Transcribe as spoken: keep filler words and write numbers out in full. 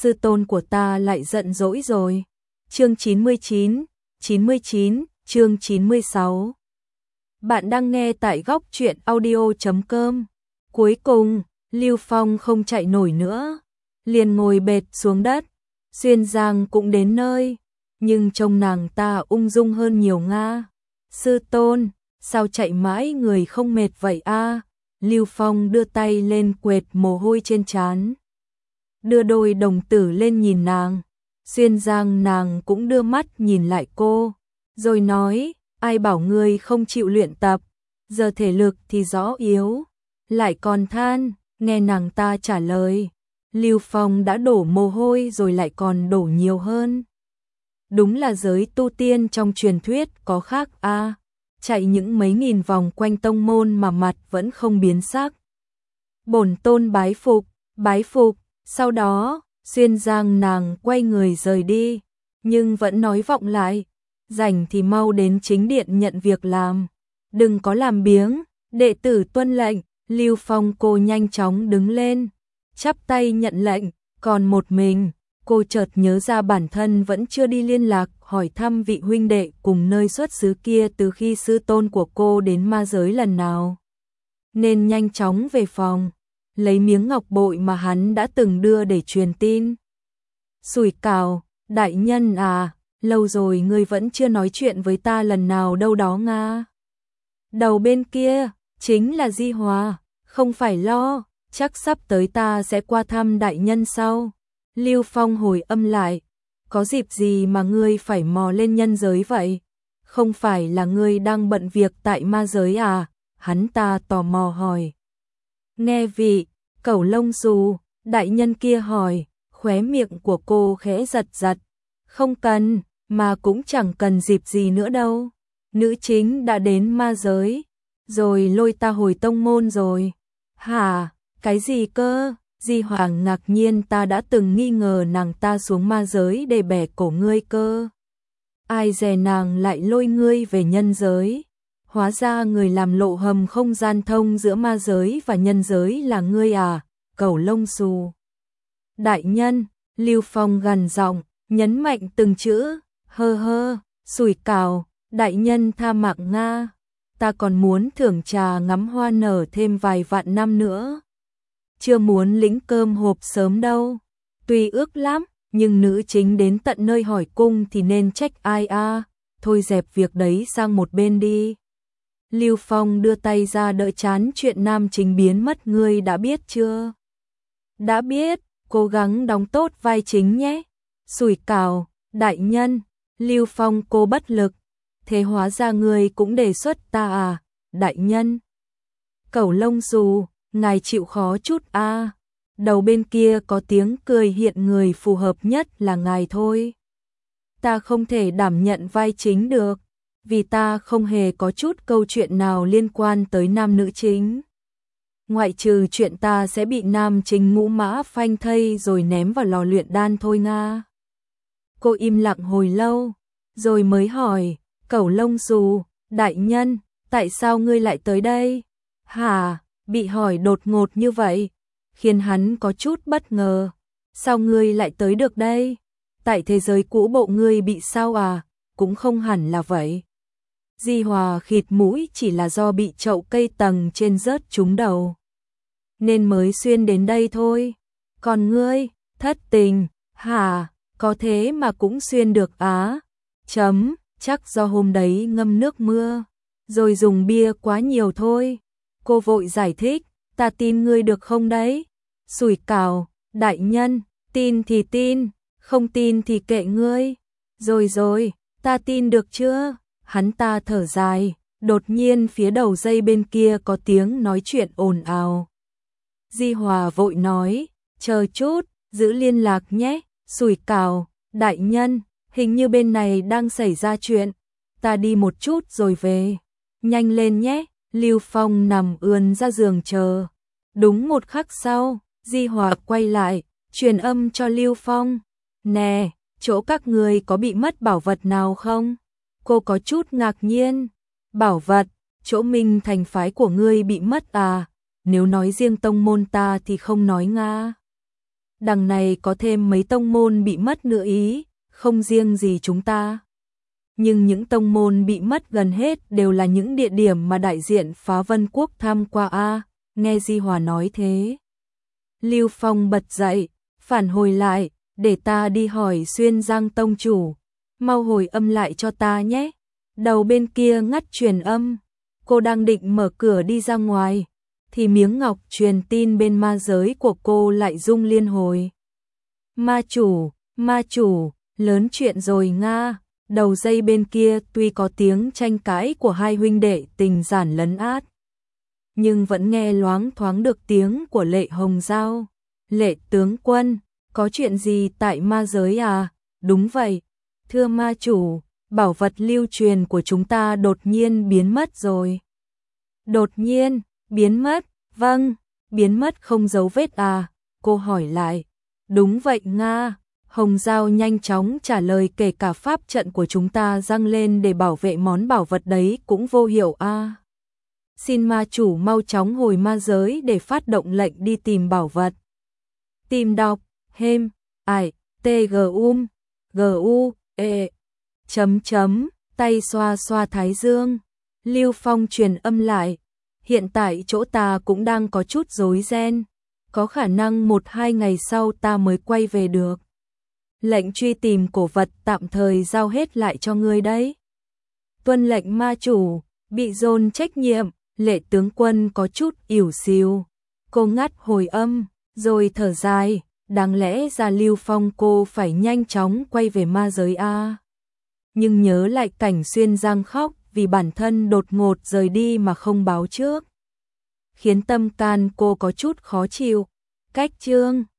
sư tôn của ta lại giận dỗi rồi. Chương chín mươi chín, chín mươi chín, chương chín mươi sáu. Bạn đang nghe tại góc truyện audio chấm com. Cuối cùng, Lưu Phong không chạy nổi nữa, liền ngồi bệt xuống đất. Xuyên Giang cũng đến nơi, nhưng trông nàng ta ung dung hơn nhiều nga. Sư tôn, sao chạy mãi người không mệt vậy a? Lưu Phong đưa tay lên quệt mồ hôi trên trán, đưa đôi đồng tử lên nhìn nàng. Xuyên Giang nàng cũng đưa mắt nhìn lại cô, rồi nói, ai bảo ngươi không chịu luyện tập, giờ thể lực thì rõ yếu, lại còn than. Nghe nàng ta trả lời, Lưu Phong đã đổ mồ hôi rồi lại còn đổ nhiều hơn. Đúng là giới tu tiên trong truyền thuyết có khác a, à, chạy những mấy nghìn vòng quanh tông môn mà mặt vẫn không biến sắc. Bổn tôn bái phục, bái phục. Sau đó, Xuyên Giang nàng quay người rời đi, nhưng vẫn nói vọng lại, rảnh thì mau đến chính điện nhận việc làm, đừng có làm biếng, đệ tử tuân lệnh. Lưu Phong cô nhanh chóng đứng lên, chắp tay nhận lệnh, còn một mình, cô chợt nhớ ra bản thân vẫn chưa đi liên lạc hỏi thăm vị huynh đệ cùng nơi xuất xứ kia từ khi sư tôn của cô đến ma giới lần nào. Nên nhanh chóng về phòng, lấy miếng ngọc bội mà hắn đã từng đưa để truyền tin. Sủi cào, đại nhân à, lâu rồi ngươi vẫn chưa nói chuyện với ta lần nào đâu đó nga. Đầu bên kia, chính là Di Hòa, không phải lo, chắc sắp tới ta sẽ qua thăm đại nhân sau. Lưu Phong hồi âm lại, có dịp gì mà ngươi phải mò lên nhân giới vậy? Không phải là ngươi đang bận việc tại ma giới à? Hắn ta tò mò hỏi. Nghe vị Cẩu Lông Xù đại nhân kia hỏi, khóe miệng của cô khẽ giật giật. Không cần, mà cũng chẳng cần dịp gì nữa đâu. Nữ chính đã đến ma giới, rồi lôi ta hồi tông môn rồi. Hả, cái gì cơ? Di Hoàng ngạc nhiên, ta đã từng nghi ngờ nàng ta xuống ma giới để bẻ cổ ngươi cơ. Ai dè nàng lại lôi ngươi về nhân giới. Hóa ra người làm lộ hầm không gian thông giữa ma giới và nhân giới là ngươi à, Cẩu Lông Xù. Đại nhân, Lưu Phong gằn giọng, nhấn mạnh từng chữ, hơ hơ, sủi cào, đại nhân tha mạng nga, ta còn muốn thưởng trà ngắm hoa nở thêm vài vạn năm nữa. Chưa muốn lĩnh cơm hộp sớm đâu, tuy ước lắm, nhưng nữ chính đến tận nơi hỏi cung thì nên trách ai a, à? Thôi dẹp việc đấy sang một bên đi. Lưu Phong đưa tay ra đỡ chán, chuyện nam chính biến mất ngươi đã biết chưa? Đã biết, cố gắng đóng tốt vai chính nhé. Sủi cào, đại nhân, Lưu Phong cô bất lực, thế hóa ra ngươi cũng đề xuất ta à, đại nhân. Cẩu Lông Xù, ngài chịu khó chút a. À. Đầu bên kia có tiếng cười, hiện người phù hợp nhất là ngài thôi. Ta không thể đảm nhận vai chính được, vì ta không hề có chút câu chuyện nào liên quan tới nam nữ chính. Ngoại trừ chuyện ta sẽ bị nam chính ngũ mã phanh thây rồi ném vào lò luyện đan thôi nga. Cô im lặng hồi lâu, rồi mới hỏi, Cẩu Lông Xù, đại nhân, tại sao ngươi lại tới đây? Hả, bị hỏi đột ngột như vậy, khiến hắn có chút bất ngờ. Sao ngươi lại tới được đây? Tại thế giới cũ bộ ngươi bị sao à? Cũng không hẳn là vậy. Di Hòa khịt mũi, chỉ là do bị chậu cây tầng trên rớt trúng đầu, nên mới xuyên đến đây thôi. Còn ngươi, thất tình, hả, có thế mà cũng xuyên được á? Chấm, chắc do hôm đấy ngâm nước mưa, rồi dùng bia quá nhiều thôi. Cô vội giải thích, ta tin ngươi được không đấy? Sủi cào, đại nhân, tin thì tin, không tin thì kệ ngươi. Rồi rồi, ta tin được chưa? Hắn ta thở dài, đột nhiên phía đầu dây bên kia có tiếng nói chuyện ồn ào. Di Hòa vội nói, chờ chút, giữ liên lạc nhé. Sủi cào, đại nhân, hình như bên này đang xảy ra chuyện, ta đi một chút rồi về. Nhanh lên nhé. Lưu Phong nằm ườn ra giường chờ. Đúng một khắc sau, Di Hòa quay lại, truyền âm cho Lưu Phong. Nè, chỗ các người có bị mất bảo vật nào không? Cô có chút ngạc nhiên. Bảo vật, chỗ Minh Thành phái của ngươi bị mất à? Nếu nói riêng tông môn ta thì không nói nga. đằng này có thêm mấy tông môn bị mất nữa ý, không riêng gì chúng ta. Nhưng những tông môn bị mất gần hết đều là những địa điểm mà đại diện Phá Vân Quốc tham qua a. Nghe Di Hòa nói thế, Lưu Phong bật dậy, phản hồi lại, để ta đi hỏi Xuyên Giang tông chủ, mau hồi âm lại cho ta nhé. Đầu bên kia ngắt truyền âm, cô đang định mở cửa đi ra ngoài, thì miếng ngọc truyền tin bên ma giới của cô lại rung liên hồi. Ma chủ, ma chủ, lớn chuyện rồi Nga. Đầu dây bên kia tuy có tiếng tranh cãi của hai huynh đệ tình giản lấn át, nhưng vẫn nghe loáng thoáng được tiếng của Lệ Hồng Giao. Lệ tướng quân, có chuyện gì tại ma giới à? Đúng vậy, thưa ma chủ, bảo vật lưu truyền của chúng ta đột nhiên biến mất rồi. Đột nhiên, biến mất, vâng, biến mất không dấu vết à? Cô hỏi lại. Đúng vậy Nga. Hồng Giao nhanh chóng trả lời, kể cả pháp trận của chúng ta dâng lên để bảo vệ món bảo vật đấy cũng vô hiệu a. À. Xin ma chủ mau chóng hồi ma giới để phát động lệnh đi tìm bảo vật. Tìm đọc, hem, ải, tgum, gu, e, chấm chấm, tay xoa xoa thái dương. Lưu Phong truyền âm lại, hiện tại chỗ ta cũng đang có chút rối ren, có khả năng một hai ngày sau ta mới quay về được. Lệnh truy tìm cổ vật tạm thời giao hết lại cho ngươi đấy. Tuân lệnh ma chủ. Bị dồn trách nhiệm, Lệ tướng quân có chút ỉu xìu. Cô ngắt hồi âm, rồi thở dài, đáng lẽ ra Lưu Phong cô phải nhanh chóng quay về ma giới a. Nhưng nhớ lại cảnh Xuyên Giang khóc vì bản thân đột ngột rời đi mà không báo trước, khiến tâm can cô có chút khó chịu. Cách chương